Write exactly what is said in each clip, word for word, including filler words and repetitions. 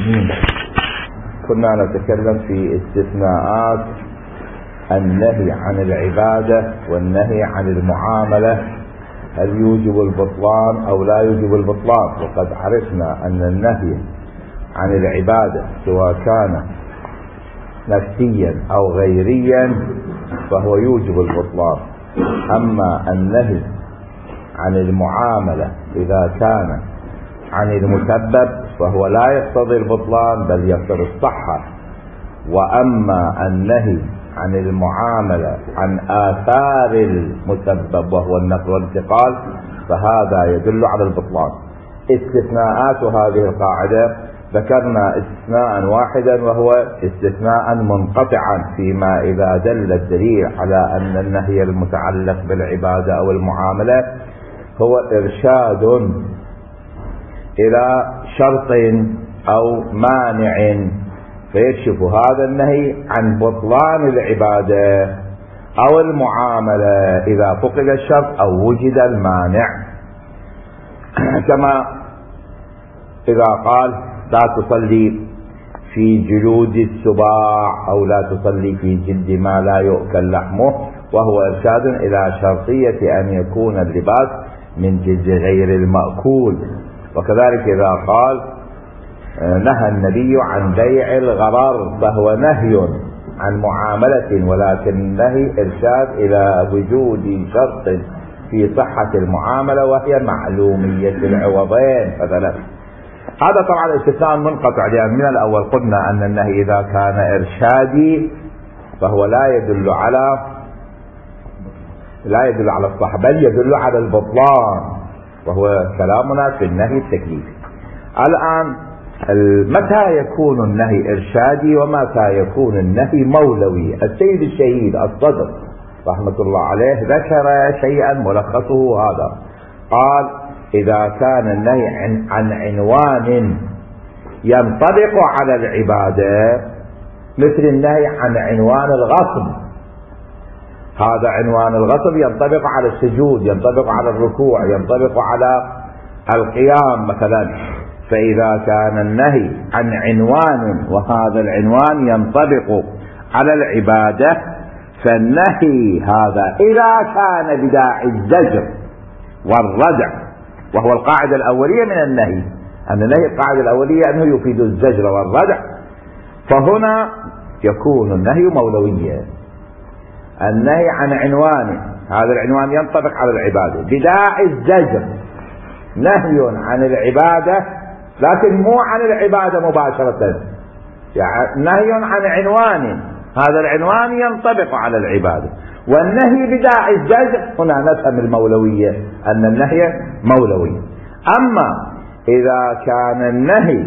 الراحمين. كنا نتكلم في استثناءات النهي عن العبادة والنهي عن المعاملة، هل يوجب البطلان أو لا يوجب البطلان؟ وقد عرفنا أن النهي عن العبادة سواء كان نفسيا أو غيريا فهو يوجب البطلان، أما النهي عن المعاملة إذا كان عن المسبب فهو لا يقتضي البطلان بل يقتضي الصحة. وأما النهي عن المعاملة عن آثار المسبب وهو النقل والانتقال فهذا يدل على البطلان. استثناءات هذه القاعدة ذكرنا استثناء واحدا وهو استثناء منقطعا فيما إذا دل الدليل على أن النهي المتعلق بالعبادة أو المعاملة هو إرشاد إلى شرط أو مانع فيكشف هذا النهي عن بطلان العبادة أو المعاملة إذا فقد الشرط أو وجد المانع، كما إذا قال لا تصلي في جلود السباع أو لا تصلي في جلد ما لا يؤكل لحمه، وهو إرشاد إلى شرطية أن يكون اللباس من جلد غير المأكول. وكذلك إذا قال نهى النبي عن بيع الغرر فهو نهي عن معاملة ولكن نهي إرشاد إلى وجود شرط في صحة المعاملة وهي معلومية العوضين مثلا. هذا طبعا استثناء منقطع، لأن من الأول قلنا أن النهي إذا كان إرشادي فهو لا يدل على لا يدل على الصحة بل يدل على البطلان، وهو كلامنا في النهي التكليفي. الآن متى يكون النهي إرشادي ومتى يكون النهي مولوي؟ السيد الشهيد الصدر رحمة الله عليه ذكر شيئا ملخصه هذا، قال إذا كان النهي عن, عن عنوان ينطبق على العبادة مثل النهي عن عنوان الغصب، هذا عنوان الغصب ينطبق على السجود، ينطبق على الركوع، ينطبق على القيام مثلا. فإذا كان النهي عن عنوان وهذا العنوان ينطبق على العبادة فالنهي هذا إذا كان بداعي الزجر والردع، وهو القاعدة الأولية من النهي، أن النهي القاعدة الأولية أنه يفيد الزجر والردع، فهنا يكون النهي مولويا. النهي عن عنوان، هذا العنوان ينطبق على العبادة، بداعي الزجر نهي عن العبادة لكن مو عن العبادة مباشرة، يعني نهي عن عنوان، هذا العنوان ينطبق على العبادة، والنهي بداعي الزجر هنا نفهم المولوية أن النهي مولوي. أما إذا كان النهي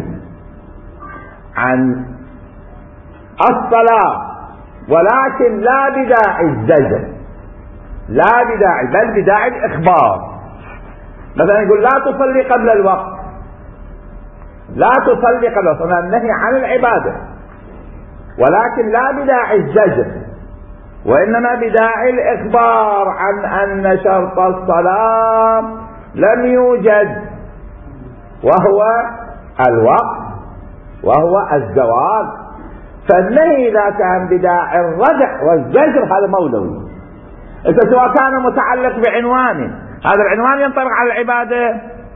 عن الصلاة ولكن لا بداعي الزجر، لا بداعي بل بداعي الإخبار، مثلا يقول لا تصلي قبل الوقت، لا تصلي قبل الوقت، هنا النهي عن العبادة ولكن لا بداعي الزجر وإنما بداعي الإخبار عن أن شرط الصلاة لم يوجد وهو الوقت وهو الزواج. فالنهي إذا كان بداعي الردع والزجر هذا مولوي. إذا سواء كان متعلق بعنوان، هذا العنوان ينطبق على العبادة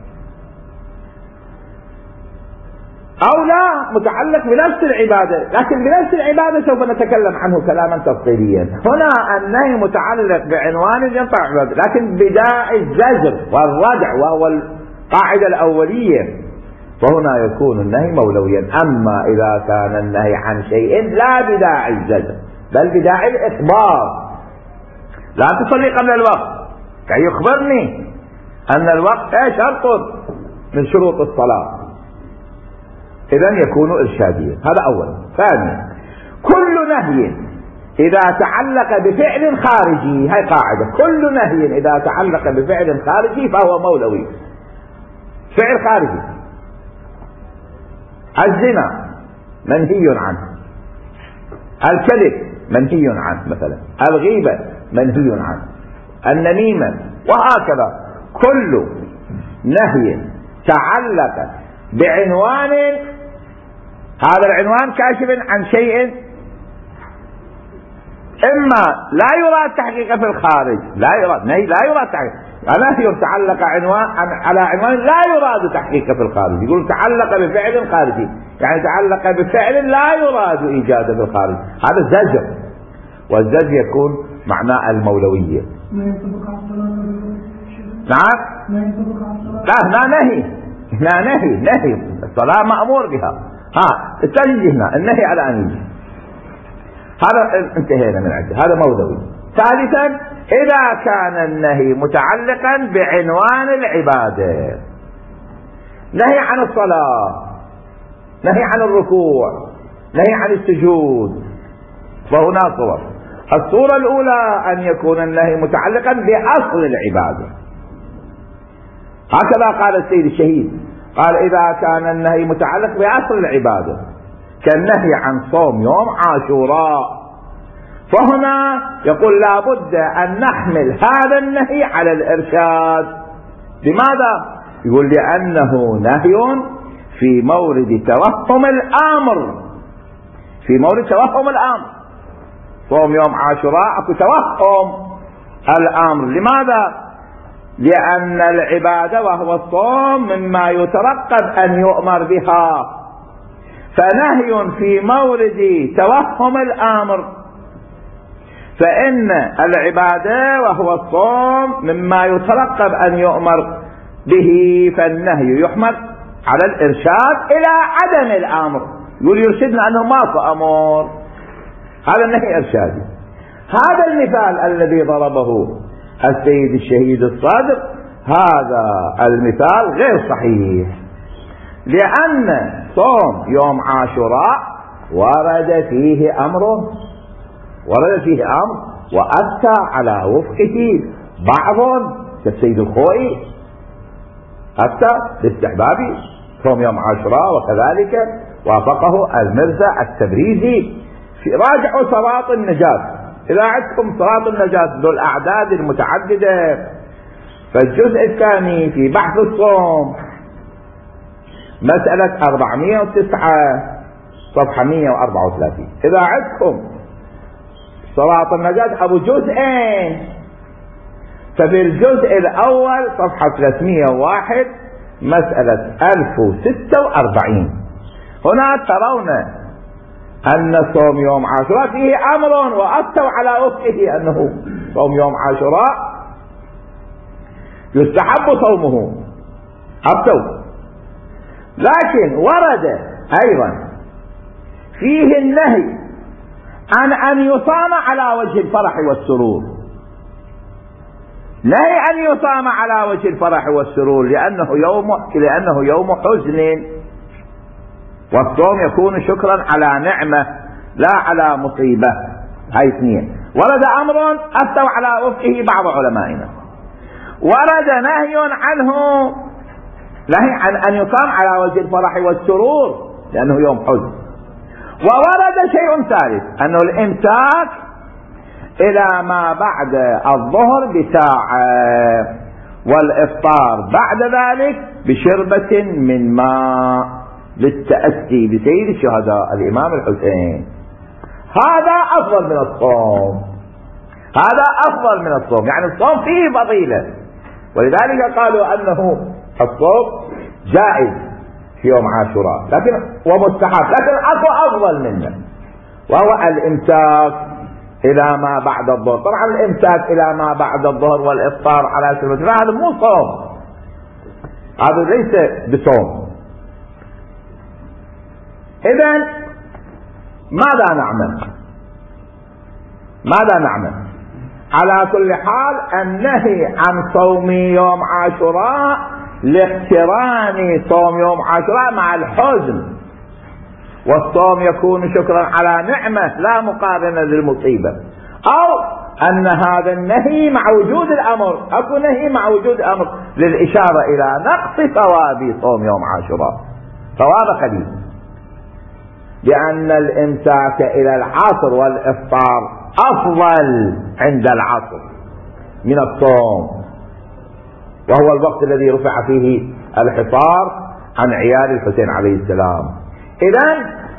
أو لا متعلق بنفس العبادة، لكن بنفس العبادة سوف نتكلم عنه كلاما تفصيليا. هنا النهي متعلق بعنوان ينطبق على العبادة لكن بداعي الزجر والردع وهو القاعدة الأولية، فهنا يكون النهي مولويا. أما إذا كان النهي عن شيء لا بداعي الزجر بل بداعي الإخبار، لا تصلي قبل الوقت كي يخبرني أن الوقت شرط من شروط الصلاة، إذن يكون إرشاديا. هذا أولا. ثانيا، كل نهي إذا تعلق بفعل خارجي، هاي قاعدة، كل نهي إذا تعلق بفعل خارجي فهو مولوي. فعل خارجي، الزنا منهي عنه، الكذب منهي عنه مثلا، الغيبة منهي عنه، النميمة، وهكذا. كل نهي تعلق بعنوان هذا العنوان كاشف عن شيء إما لا يراد تحقيقه في الخارج، لا يراد نهي لا يراد تحقيقه، نهي تعلق عنوان على عنوان لا يراد تحقيقه في الخارج. يقول تعلق بفعل خارجي، يعني تعلق بفعل لا يراد إيجاده في الخارج، هذا زجر، والزجر يكون معناه المولوية. نعم لا لا نهي لا نهي نهي الصلاة مأمور بها. ها تجي هنا النهي على أن يجي، هذا انتهينا من عنده، هذا مولوي. ثالثا إذا كان النهي متعلقا بعنوان العبادة، نهي عن الصلاة، نهي عن الركوع، نهي عن السجود، فهنا صور. الصورة الأولى أن يكون النهي متعلقا بأصل العبادة، هكذا قال السيد الشهيد، قال إذا كان النهي متعلق بأصل العبادة كالنهي عن صوم يوم عاشوراء، فهنا يقول لا بد أن نحمل هذا النهي على الإرشاد. لماذا؟ يقول لأنه نهي في مورد توهم الأمر، في مورد توهم الأمر. صوم يوم عاشوراء اكو توهم الأمر، لماذا؟ لأن العبادة وهو الصوم مما يترقب أن يؤمر بها، فنهي في مورد توهم الأمر، فإن العبادة وهو الصوم مما يترقب أن يؤمر به، فالنهي يحمل على الإرشاد إلى عدم الأمر. يقول يرشدنا أنه ماكو أمر، هذا النهي إرشادي. هذا المثال الذي ضربه السيد الشهيد الصادق، هذا المثال غير صحيح، لأن صوم يوم عاشوراء ورد فيه أمر، ورد فيه أمر وأتى على وفقه بعض كالسيد الخوئي، أتى باستحباب صوم يوم عاشوراء، وكذلك وافقه المرزا التبريزي في راجعوا صراط النجاة. إذا عندكم صراط النجاة ذو الأعداد المتعددة، فالجزء الثاني في بحث الصوم مسألة أربعمائة وتسعة صفحة مئة وأربعة وثلاثين. إذا عندكم صراط النجاة أبو جزئين، ففي الجزء الأول صفحة ثلاثمائة وواحد مسألة ألف وستة وأربعين، هنا ترون أن صوم يوم عاشوراء فيه أمر وأتوا على وفقه أنه صوم يوم عاشوراء يستحب صومه، أتوا. لكن ورد أيضا فيه النهي عن أن يصام على وجه الفرح والسرور، نهي أن يصام على وجه الفرح والسرور لأنه يوم لأنه يوم حزن، والصوم يكون شكرا على نعمة لا على مصيبة. هاي اثنين. ورد أمر أفتوا على وفقه بعض علمائنا، ورد نهي عنه، نهي عن أن يصام على وجه الفرح والسرور لأنه يوم حزن. وورد شيء ثالث أنه الإمساك إلى ما بعد الظهر بساعة، والإفطار بعد ذلك بشربة من ماء للتأسي بسيد الشهداء الإمام الحسين. هذا أفضل من الصوم، هذا أفضل من الصوم، يعني الصوم فيه فضيلة، ولذلك قالوا أنه الصوم جائز في يوم عاشوراء لكن ومستحب، لكن أكو أفضل منه، وهو الإمساك إلى ما بعد الظهر. طبعا الإمساك إلى ما بعد الظهر والإفطار على شربة هذا مو صوم، هذا ليس بصوم. إذن ماذا نعمل؟ ماذا نعمل؟ على كل حال النهي عن صوم يوم عاشوراء لاقتران صوم يوم عاشوراء مع الحزن، والصوم يكون شكرا على نعمة لا مقارنة للمصيبة، أو أن هذا النهي مع وجود الأمر، أكو نهي مع وجود الأمر للإشارة إلى نقص ثواب صوم يوم عاشوراء، ثواب قليل، لأن الإمساك إلى العصر والإفطار أفضل عند العصر من الصوم، وهو الوقت الذي رفع فيه الحصار عن عيال الحسين عليه السلام. إذن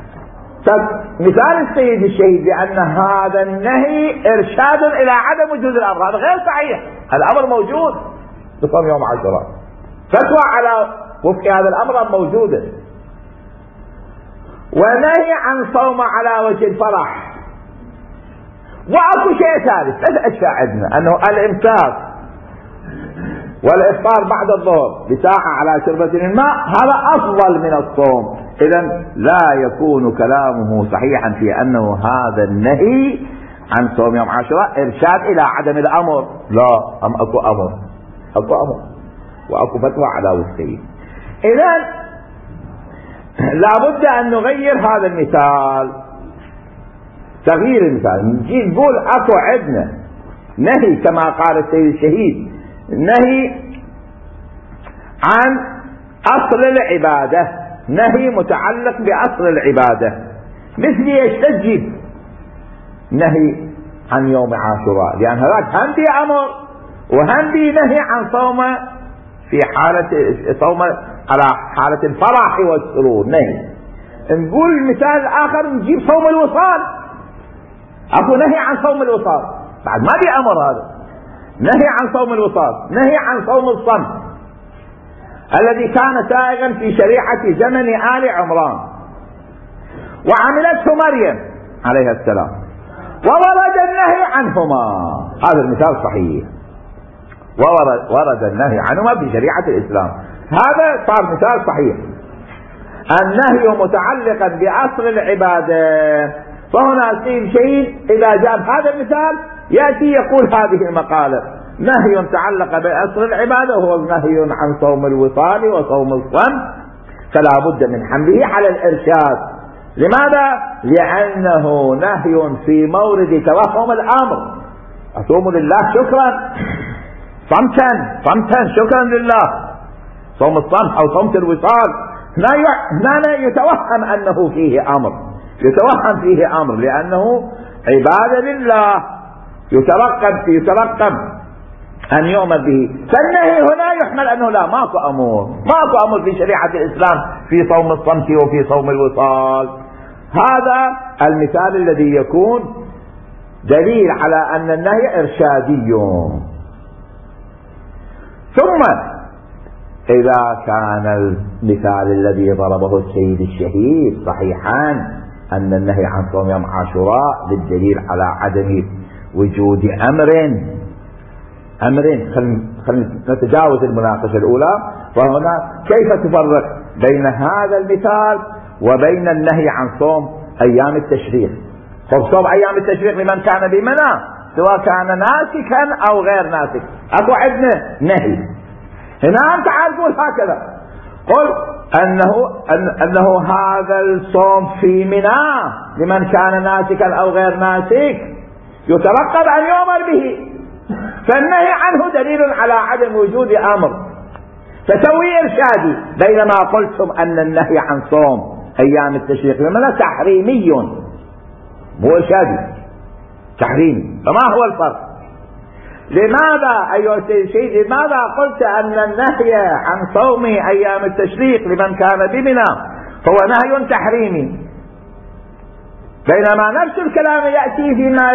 مثال السيد الشهيد بأن هذا النهي إرشاد إلى عدم وجود الأمر، هذا غير صحيح. الأمر موجود بصوم يوم عاشوراء، فتوى على وفق هذا الأمر موجودة، ونهي عن صوم على وجه الفرح. وأكو شيء ثالث، ثلاث أشياء عندنا، أنه الإمساك والإفطار بعد الظهر بساعة على شربة الماء هذا أفضل من الصوم. إذن لا يكون كلامه صحيحا في أنه هذا النهي عن صوم يوم عاشوراء إرشاد إلى عدم الأمر، لا، أم أكو أمر، أكو أمر وأكو فتوى على وفقه. إذن لابد أن نغير هذا المثال، تغيير المثال. نجي نقول أكو عندنا نهي كما قال السيد الشهيد، نهي عن أصل العبادة، نهي متعلق بأصل العبادة، مثل يستجيب نهي عن يوم عاشوراء، لأن هذاك هم في أمر وهم في نهي عن صوم في حالة صوم على حالة الفرح والسرور نهي. نقول المثال الآخر نجيب صوم الوصال، أكو نهي عن صوم الوصال، بعد ما في أمر، هذا نهي عن صوم الوصال، نهي عن صوم الصمت الذي كان سائغا في شريعة زمن آل عمران وعملته مريم عليها السلام، وورد النهي عنهما. هذا المثال صحيح، وورد ورد النهي عنهما في شريعة الإسلام، هذا صار مثال صحيح. النهي متعلقا بأصل العبادة، فهنا سيد شهيد إذا جاب هذا المثال يأتي يقول هذه المقالة نهي تعلق بأصل العبادة وهو نهي عن صوم الوصال وصوم الصمت، فلا بد من حمله على الإرشاد. لماذا؟ لأنه نهي في مورد توهم الأمر، أصوم لله شكرا صمتا صمتا شكرا لله، صوم الصمت أو صوم الوصال هنا يتوهم أنه فيه أمر، يتوهم فيه أمر لأنه عبادة لله يترقب يترقب أن يؤمر به، فالنهي هنا يحمل أنه لا، ماكو أمر، ماكو أمر في شريعة الإسلام في صوم الصمت وفي صوم الوصال. هذا المثال الذي يكون دليل على أن النهي إرشادي. ثم إذا كان المثال الذي ضربه السيد الشهيد صحيحا أن النهي عن صوم يوم عاشوراء للدليل على عدم وجود أمر أمر خلينا نتجاوز المناقشة الأولى، وهنا كيف تفرق بين هذا المثال وبين النهي عن صوم أيام التشريق؟ صوم أيام التشريق لمن كان بمنى سواء كان ناسكا أو غير ناسك، أكو عندنا نهي. هنا أنت عارفون هكذا، قل أنه أن أنه هذا الصوم في منى لمن كان ناسكا أو غير ناسك يترقب أن يؤمر به، فالنهي عنه دليل على عدم وجود أمر، فسوي إرشادي. بينما قلتم أن النهي عن صوم أيام التشريق لمن تحريمي مو إرشادي، تحريمي. فما هو الفرق؟ لماذا أيها السيد لماذا قلت أن النهي عن صوم أيام التشريق لمن كان بمنى هو نهي تحريمي، بينما نفس الكلام يأتي فيما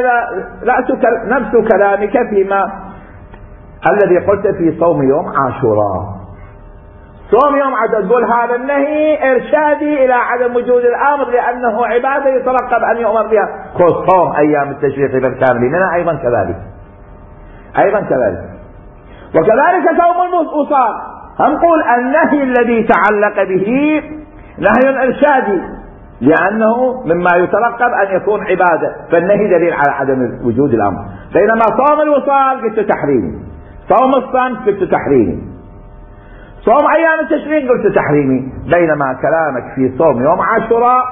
نفس كلامك فيما الذي قلت في صوم يوم عاشوراء؟ صوم يوم عاشوراء تقول هذا النهي إرشادي إلى عدم وجود الأمر لأنه عبادة يترقب أن يؤمر بها، خذ صوم أيام التشريق لمن كان بمنى أيضا كذلك، أيضا كذلك. وكذلك صوم الوصال هنقول النهي الذي تعلق به نهي إرشادي لأنه مما يترقب أن يكون عبادة، فالنهي دليل على عدم وجود الأمر. بينما صوم الوصال قلت تحريمي، صوم الصمت قلت تحريمي، صوم أيام التشريق قلت تحريمي، بينما كلامك في صوم يوم عاشوراء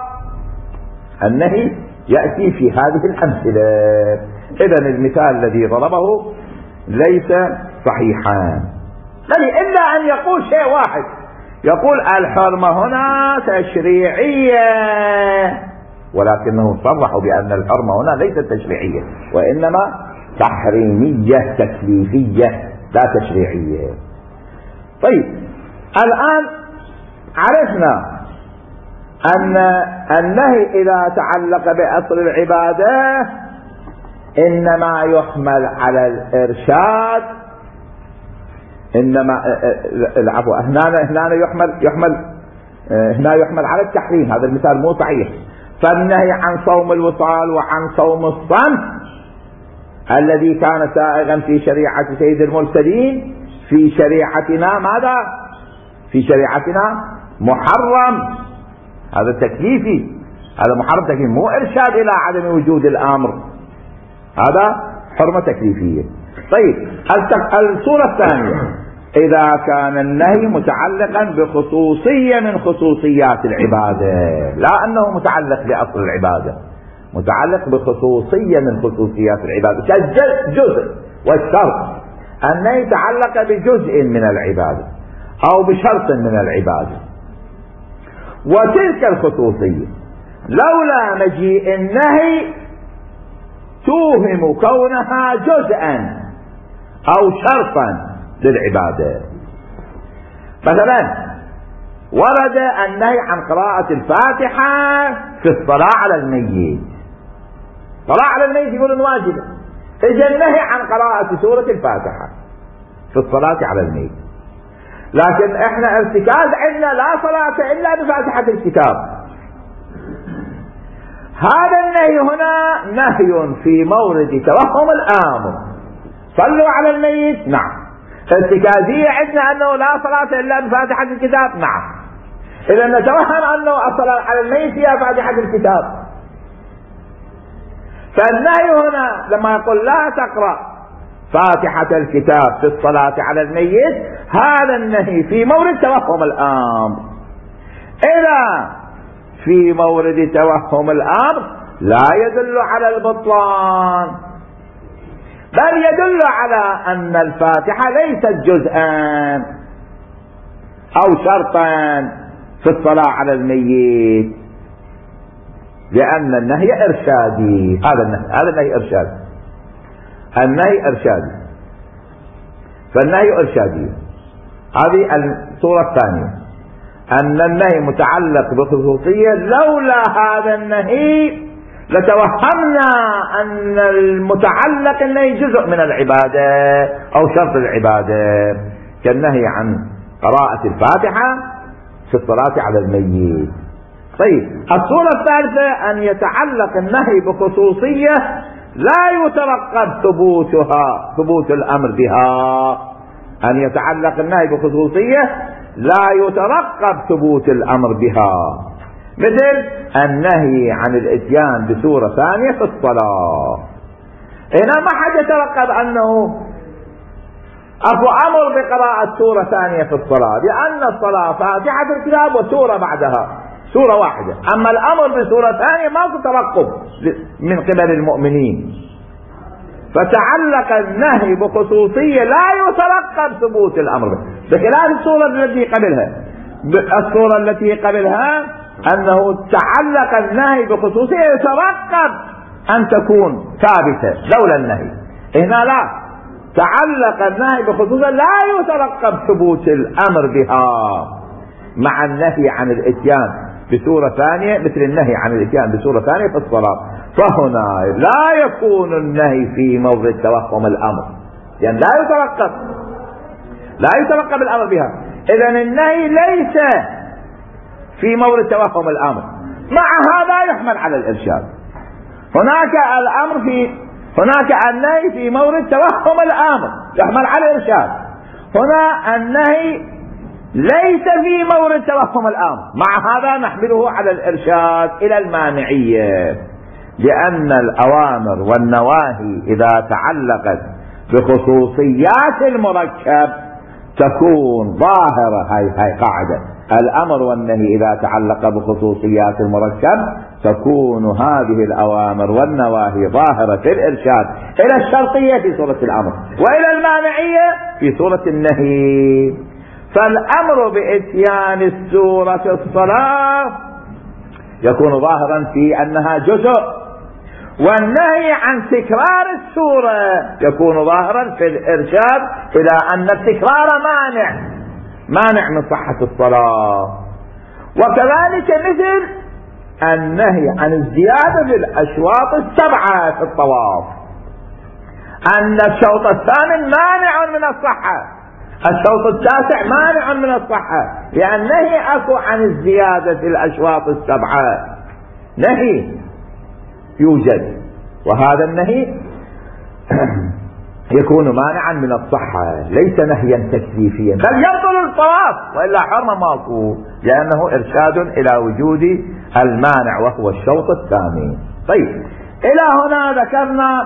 النهي يأتي في هذه الأمثلة. إذن المثال الذي ضربه ليس صحيحا، بل إلا أن يقول شيء واحد، يقول الحرمة هنا تشريعية، ولكنه صرح بأن الحرمة هنا ليست تشريعية وإنما تحريمية تكليفية لا تشريعية. طيب الآن عرفنا أن النهي إذا تعلق بأصل العبادة إنما يحمل على الإرشاد، إنما العفو هنا هنا يحمل يحمل هنا يحمل على التحريم. هذا المثال مو صحيح. فالنهي عن صوم الوصال وعن صوم الصمت الذي كان سائغا في شريعة سيد المرسلين في شريعتنا ماذا؟ في شريعتنا محرم. هذا تكليفي، هذا محرم تكليفي، مو إرشاد إلى عدم وجود الأمر، هذا حرمة تكليفية. طيب الصورة الثانية إذا كان النهي متعلقا بخصوصية من خصوصيات العبادة، لا أنه متعلق بأصل العبادة، متعلق بخصوصية من خصوصيات العبادة كالجزء والشرط. النهي يتعلق بجزء من العبادة أو بشرط من العبادة، وتلك الخصوصية لولا مجيء النهي توهم كونها جزءا أو شرطا للعبادة. مثلا ورد النهي عن قراءة الفاتحة في الصلاة على الميت، الصلاة على الميت يقولون واجبة، إجا النهي عن قراءة سورة الفاتحة في الصلاة على الميت، لكن احنا ارتكاز عندنا لا صلاة إلا بفاتحة الكتاب. هذا النهي هنا نهي في مورد توهم الآمر، صلوا على الميت، نعم. ارتكازية عندنا أنه لا صلاة إلا بفاتحة الكتاب، نعم. إذا نتوهم أنه الصلاة على الميت هي فاتحة الكتاب. فالنهي هنا لما يقول لا تقرأ فاتحة الكتاب في الصلاة على الميت، هذا النهي في مورد توهم الأمر. إذا في مورد توهم الأمر لا يدل على البطلان، بل يدل على أن الفاتحة ليست جزءا أو شرطا في الصلاة على الميت، لأن النهي إرشادي. هذا النهي هذا النهي إرشادي، النهي إرشادي، فالنهي إرشادي. هذه الصورة الثانية، أن النهي متعلق بخصوصية، لولا هذا النهي لتوهمنا أن المتعلق النهي جزء من العبادة أو شرط العبادة، كالنهي عن قراءة الفاتحة في الصلاة على الميت. طيب الصورة الثالثة أن يتعلق النهي بخصوصية لا يترقب ثبوتها ثبوت الأمر بها، أن يتعلق النهي بخصوصية لا يترقب ثبوت الأمر بها، مثل النهي عن الاتيان بسورة ثانية في الصلاة. هنا ما حد يترقب أنه أكو أمر بقراءة سورة ثانية في الصلاة، لأن الصلاة فاتحة الكتاب وسورة بعدها، سورة واحدة. أما الأمر بسورة ثانية ما تترقب من قبل المؤمنين، فتعلق النهي بخصوصية لا يترقب ثبوت الأمر به، بخلاف الصورة التي قبلها. الصورة التي قبلها أنه تعلق النهي بخصوصية يترقب أن تكون ثابتة لولا النهي. هنا لا، تعلق النهي بخصوصية لا يترقب ثبوت الأمر بها، مع النهي عن الاتيان بسورة ثانية، مثل النهي عن الاتيان بسورة ثانية في الصلاة. فهنا لا يكون النهي في موضع توهم الأمر، لأن لا يترقب لا يترقب الأمر بها. إذن النهي ليس في مورد توهم الأمر، مع هذا يحمل على الإرشاد. هناك الأمر في هناك النهي في مورد توهم الأمر يحمل على الإرشاد، هنا النهي ليس في مورد توهم الأمر، مع هذا نحمله على الإرشاد إلى المانعية، لأن الأوامر والنواهي إذا تعلقت بخصوصيات المركب تكون ظاهرة. هاي هاي قاعدة، الأمر والنهي إذا تعلق بخصوصيات المركب تكون هذه الأوامر والنواهي ظاهرة في الإرشاد إلى الشرطية في سورة الأمر، وإلى المانعية في سورة النهي. فالأمر بإتيان السورة في الصلاة يكون ظاهرا في أنها جزء، والنهي عن تكرار السورة يكون ظاهرا في الإرشاد إلى أن التكرار مانع مانع من صحة الصلاة. وكذلك مثل النهي عن الزيادة في الأشواط السبعة في الطواف، أن الشوط الثامن مانع من الصحة، الشوط التاسع مانع من الصحة، لأن نهي أكو عن الزيادة في الأشواط السبعة، نهي يوجد، وهذا النهي يكون مانعا من الصحة، ليس نهيا تكليفيا، بل يبطل الطواف، وإلا حرم ماكو، لأنه إرشاد إلى وجود المانع وهو الشوط الثاني. طيب، إلى هنا ذكرنا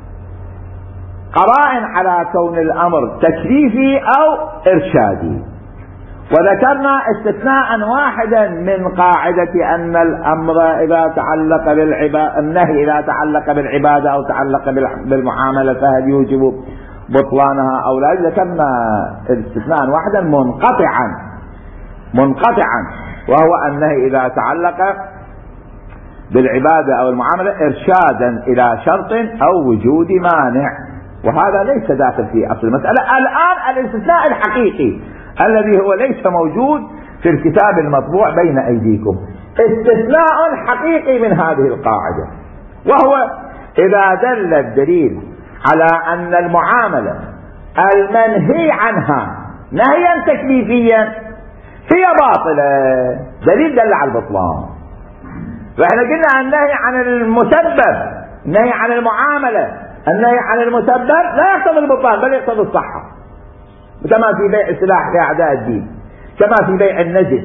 قرائن على كون الأمر تكليفي أو إرشادي، وذكرنا استثناء واحدا من قاعدة أن الأمر إذا تعلق بالعبادة، النهي إذا تعلق بالعبادة أو تعلق بالمعاملة فهل يوجب بطلانها أو لا. ذكرنا استثناء واحدا منقطعا منقطعا وهو النهي إذا تعلق بالعبادة أو المعاملة إرشادا إلى شرط أو وجود مانع، وهذا ليس داخل في أصل المسألة. الآن الاستثناء الحقيقي الذي هو ليس موجود في الكتاب المطبوع بين أيديكم، استثناء حقيقي من هذه القاعدة، وهو إذا دل الدليل على أن المعاملة المنهي عنها نهيا تكليفيا هي باطلة، دليل دل على البطلان. فإحنا قلنا النهي عن المسبب، النهي عن المعاملة، النهي عن المسبب لا يقتضي البطلان بل يقتضي الصحة، كما في بيع السلاح لأعداء الدين، كما في بيع النجس،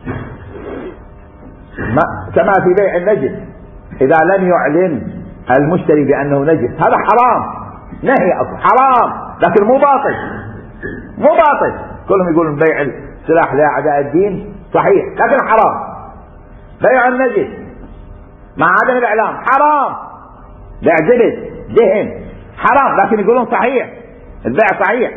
كما في بيع النجس إذا لم يعلن المشتري بأنه نجس، هذا حرام، نهي حرام، لكن مو باطل، مو باطل. كلهم يقولون بيع السلاح لأعداء الدين صحيح لكن حرام، بيع النجس مع عدم الإعلام حرام، بيع جلد دهن حرام لكن يقولون صحيح، البيع صحيح.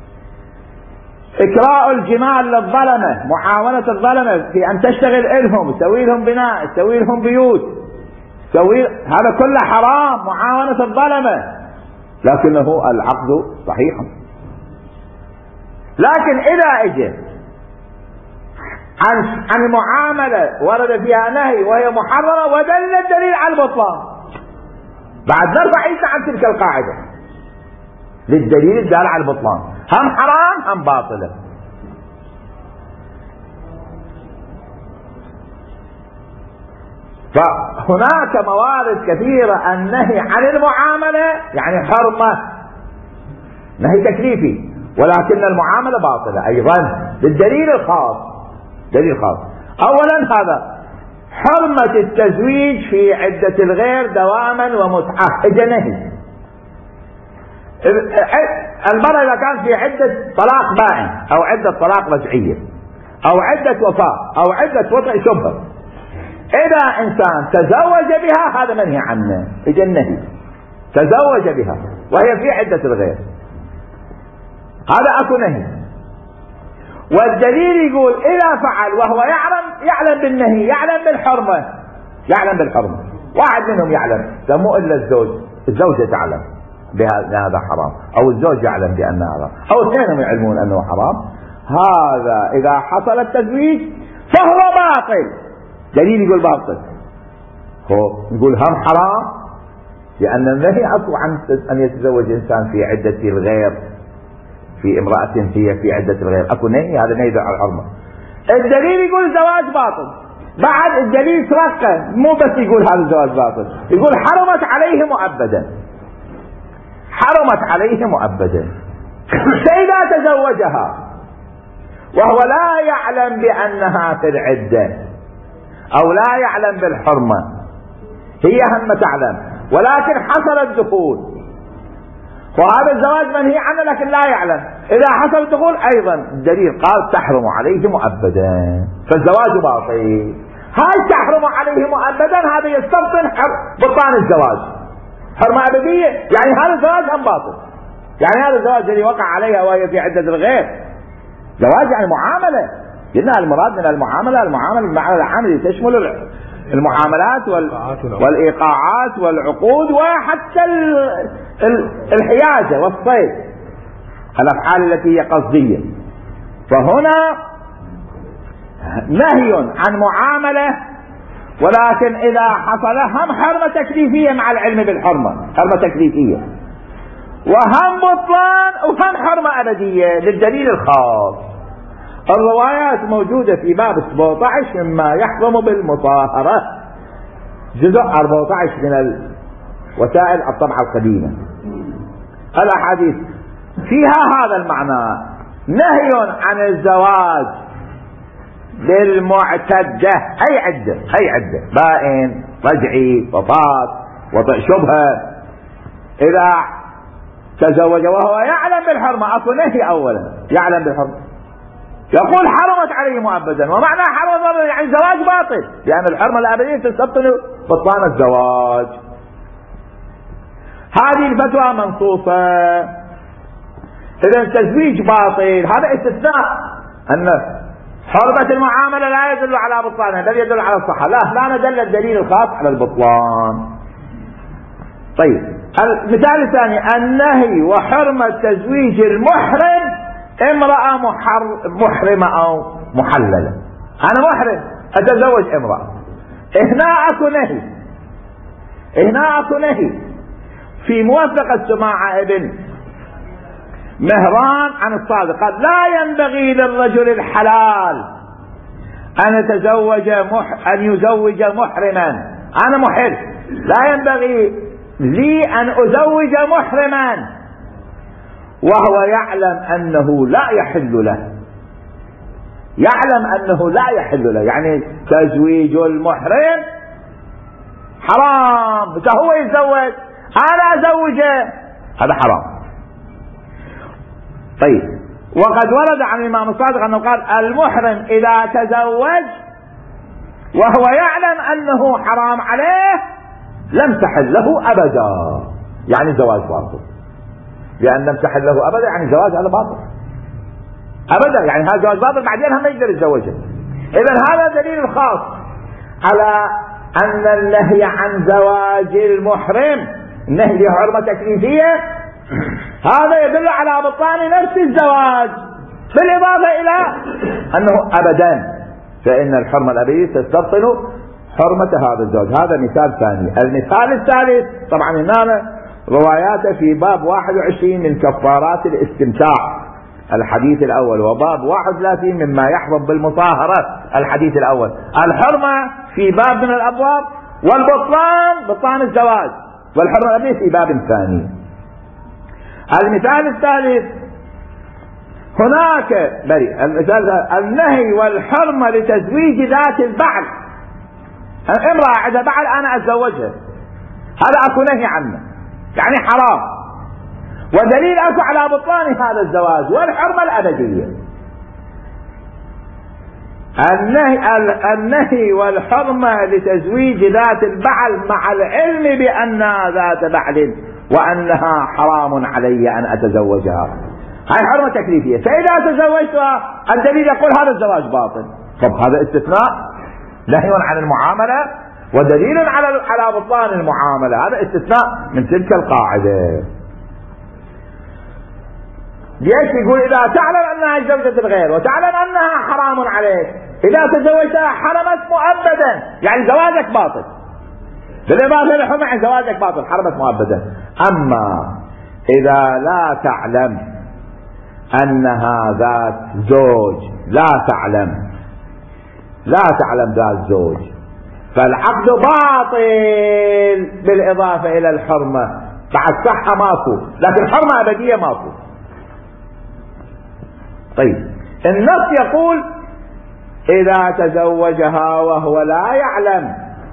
إكراء الجمال للظلمة، معاونة الظلمة في أن تشتغل إلهم، تسوي لهم بناء، تسوي لهم بيوت، تسوي، هذا كله حرام، معاونة الظلمة، لكنه العقد صحيح. لكن إذا اجى عن عن معاملة ورد فيها نهي وهي محرمة ودل الدليل على البطلان، بعد نرفع ايدنا عن تلك القاعدة للدليل الدال على البطلان، هم حرام هم باطلة. فهناك موارد كثيرة النهي عن المعاملة يعني حرمة، نهي تكليفي، ولكن المعاملة باطلة أيضا للدليل الخاص، دليل خاص. أولا هذا حرمة التزويج في عدة الغير دواما ومتعة، إجا نهي. المرأة إذا كان في عدة طلاق بائن أو عدة طلاق رجعية أو عدة وفاة أو عدة وطئ شبهة، إذا إنسان تزوج بها هذا منهي عنه، إجا النهي، تزوج بها وهي في عدة الغير، هذا أكو نهي. والدليل يقول إذا فعل وهو يعلم يعلم بالنهي، يعلم بالحرمة، يعلم بالحرمة، واحد منهم يعلم، مو إلا الزوج، الزوجة تعلم بهذا حرام أو الزوج يعلم بأنه حرام أو اثنينهم يعلمون أنه حرام، هذا إذا حصل التزويج فهو باطل، دليل يقول باطل، هو يقول هم حرام لأن النهي أصل عن أن يتزوج إنسان في عدة الغير، في امرأة هي في عدة الغير، أكو نهي، هذا نهي على الحرمة. الدليل يقول زواج باطل، بعد الدليل ترقى، مو بس يقول هذا الزواج باطل، يقول حرمت عليه مؤبدا، حرمت عليه مؤبدا. فإذا تزوجها وهو لا يعلم بأنها في العدة أو لا يعلم بالحرمة، هي هم تعلم ولكن حصل الدخول، وهذا الزواج منهي عنه لكن لا يعلم، إذا حصل الدخول أيضا الدليل قال تحرم عليه مؤبدا، فالزواج باطل. هاي تحرم عليه مؤبدا هذا يستبطن بطلان الزواج، حرمة أبدية، يعني هذا الزواج هم باطل، يعني هذا الزواج الذي وقع عليها وهي في عدة الغير زواج يعني معاملة، قلنا المراد من المعاملة المعاملة المعنى العام الذي تشمل المعاملات والإيقاعات والعقود وحتى الحيازة والصيد، الأفعال التي هي قصدية. فهنا نهي عن معاملة ولكن إذا حصل هم حرمة تكليفية مع العلم بالحرمة، حرمة تكليفية، وهم بطلان وهم حرمة أبدية للدليل الخاص. الروايات موجودة في باب سبعة عشر مما يحرم بالمطهرة، جزء أربعة عشر من الوسائل الطبعة القديمة. الأحاديث فيها هذا المعنى، نهي عن الزواج للمعتدة، أي عدة، أي عدة، بائن، رجعي، وفاة، وطئ شبهة، إذا تزوج وهو يعلم بالحرمة. أصل نهي أولا يعلم بالحرمة، يقول حرمت عليه مؤبدا، ومعنى حرمت يعني زواج باطل، لأن الحرمة الأبدية تستبطل بطلان الزواج. هذه الفتوى منصوصة. إذا التزويج باطل هذا استثناء، أن حرمة المعاملة لا يدل على بطلانها بل يدل على الصحة. لا لا ندل الدليل الخاص على البطلان. طيب المثال الثاني، النهي وحرمة تزويج المحرم امرأة محرمة أو محللة. أنا محرم أتزوج امرأة، هنا أكو نهي، هنا أكو نهي في موثقة سماعة ابن مهران عن الصادق، قال لا ينبغي للرجل الحلال أن يتزوج مح... أن يزوج محرما. أنا محل، لا ينبغي لي أن أزوج محرما وهو يعلم أنه لا يحل له، يعلم أنه لا يحل له، يعني تزويج المحرم حرام، هو يتزوج أنا أزوجه، هذا حرام. طيب وقد ورد عن الإمام الصادق أنه قال المحرم إذا تزوج وهو يعلم أنه حرام عليه لم تحل له أبدا، يعني زواج باطل. لأن لم تحل له أبدا يعني زواج على باطل أبدا، يعني هذا زواج باطل بعدين هم يقدر يتزوجه. إذن هذا دليل الخاص على أن النهي عن زواج المحرم النهي له حرمة تكليفية، هذا يدل على بطلان نفس الزواج، بالإضافة إلى أنه أبدا فإن الحرمة الأبدية تستبطل حرمة هذا الزواج. هذا مثال ثاني. المثال الثالث طبعا هنا رواياته في باب واحد وعشرين من كفارات الاستمتاع الحديث الأول، وباب واحد وثلاثين مما يحرم بالمطاهرة الحديث الأول. الحرمة في باب من الأبواب، والبطلان بطلان الزواج، والحرمة الأبدية في باب ثاني. المثال الثالث هناك بريء المثال النهي والحرمة لتزويج ذات البعل، امرأة عندها بعل أنا أتزوجها، هذا أكو نهي عنه يعني حرام، ودليل أكو على بطلان هذا الزواج والحرمة الأبدية. النهي, النهي والحرمة لتزويج ذات البعل مع العلم بأنها ذات بعل وأنها حرام علي أن أتزوجها، هاي حرمة تكليفية. فإذا تزوجتها الدليل يقول هذا الزواج باطل. طب هذا استثناء، نهي عن المعاملة ودليل على على بطلان المعاملة، هذا استثناء من تلك القاعدة. ليش يقول إذا تعلم أنها زوجة الغير وتعلم أنها حرام عليك، إذا تزوجتها حرمت مؤبدا، يعني زواجك باطل، بالإضافة لحرمة عن زواجك باطل، حرمت مؤبدا. أما إذا لا تعلم أنها ذات زوج، لا تعلم لا تعلم ذات زوج، فالعقد باطل بالإضافة إلى الحرمة، بعد صحة ماكو لكن حرمة أبدية ماكو. طيب النص يقول إذا تزوجها وهو لا يعلم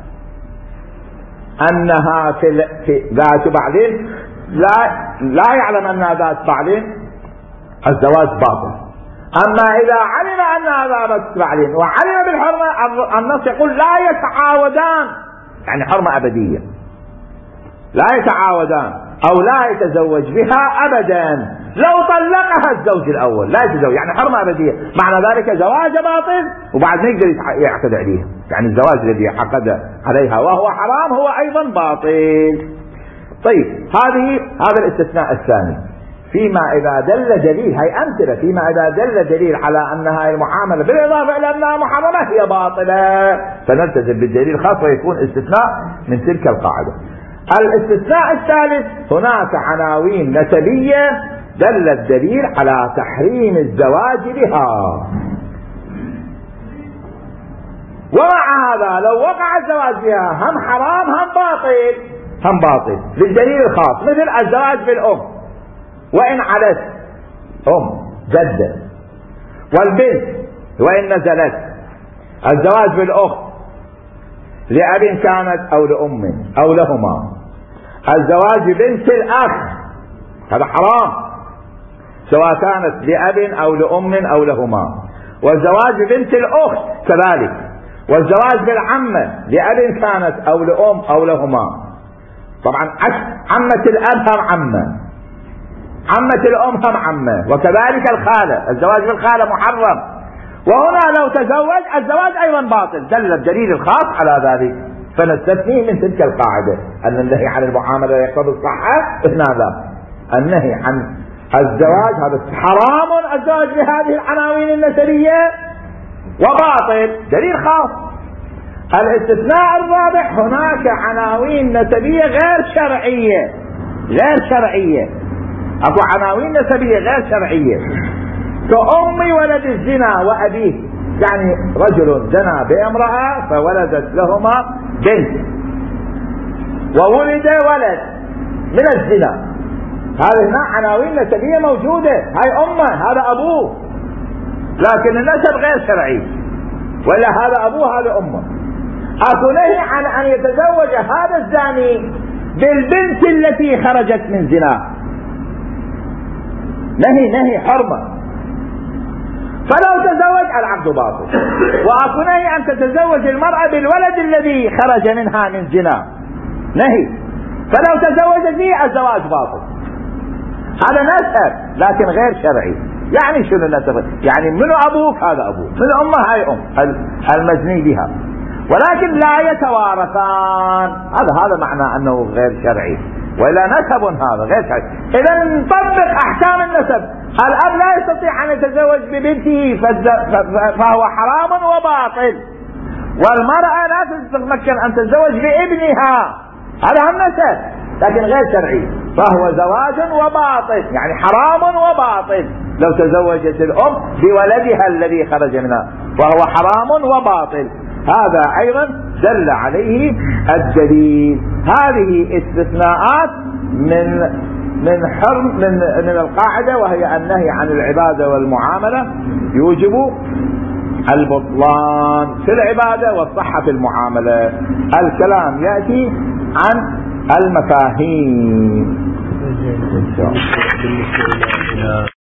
أنها في ذات بعل، لا لا يعلم أنها ذات بعل، الزواج باطل. أما إذا علم أنها ذات بعل وعلم بالحرمة، النص يقول لا يتعاودان، يعني حرمة أبدية، لا يتعاودان أو لا يتزوج بها أبدا لو طلقها الزوج الأول، لا يتزوج، يعني حرمة أبدية. معنى ذلك زواج باطل وبعد ما يقدر يعقد عليها، يعني الزواج الذي عقد عليها وهو حرام هو أيضا باطل. طيب هذه هذا الاستثناء الثاني. فيما إذا دل دليل، هي أمثلة، فيما إذا دل دليل على أن هذه المعاملة بالإضافة إلى أنها محرمة هي باطلة، فنلتزم بالدليل الخاص ويكون استثناء من تلك القاعدة. الاستثناء الثالث: هناك عناوين نسبية دل الدليل على تحريم الزواج بها، ومع هذا لو وقع الزواج بها هم حرام هم باطل، هم باطل للدليل الخاص، مثل الزواج بالأم وإن علت أم جدة، والبنت وإن نزلت، الزواج بالأخت لأب كانت أو لأم أو لهما، الزواج ببنت الأخ هذا حرام سواء كانت لأب أو لأم أو لهما، والزواج ببنت الأخت كذلك، والزواج بالعمة لأب كانت أو لأم أو لهما. طبعا عمة الأب هم عمة، عمة الأم هم عمة، وكذلك الخالة، الزواج بالخالة محرم. وهنا لو تزوج الزواج أيضا باطل، دل الدليل الخاص على ذلك، فنستثنيه من تلك القاعدة أن النهي عن المعاملة يقتضي الصحة. هنا لا، النهي عن الزواج هذا حرام، الزواج بهذه العناوين النسبية وباطل، دليل خاص. الاستثناء الرابع: هناك عناوين نسبية غير شرعية، غير شرعية، اكو عناوين نسبية غير شرعية كأم ولد الزنا وأبيه، يعني رجل زنا بامرأة فولدت لهما بنت وولد ولد من الزنا، هذه هنا عناوين نسبية موجودة، هاي أمه هذا أبوه، لكن النسب غير شرعي، ولا هذا أبوه هذا أمه. أكو نهي عن أن يتزوج هذا الزاني بالبنت التي خرجت من زنا، نهي نهي حرمة، فلو تزوج العقد باطل. وأكو نهي أن تتزوج المرأة بالولد الذي خرج منها من زنا، نهي، فلو تزوج به الزواج باطل. هذا نسب لكن غير شرعي. يعني شنو النسب؟ يعني من أبوك هذا أبوك، من أمه هاي أم المزني بها، ولكن لا يتوارثان، هذا هذا معنى أنه غير شرعي، وإلا نسب هذا غير شرعي. إذا نطبق أحكام النسب، الأب لا يستطيع أن يتزوج ببنته فهو حرام وباطل، والمرأة لا تتمكن أن تتزوج بابنها، هذا هم نسب لكن غير شرعي، فهو زواج وباطل، يعني حرام وباطل. لو تزوجت الأم بولدها الذي خرج منها فهو حرام وباطل، هذا أيضا دل عليه الدليل. هذه استثناءات من من حرم من من القاعدة، وهي النهي عن العبادة والمعاملة يوجب البطلان في العبادة والصحة في المعاملة. الكلام يأتي عن المفاهيم إن شاء الله.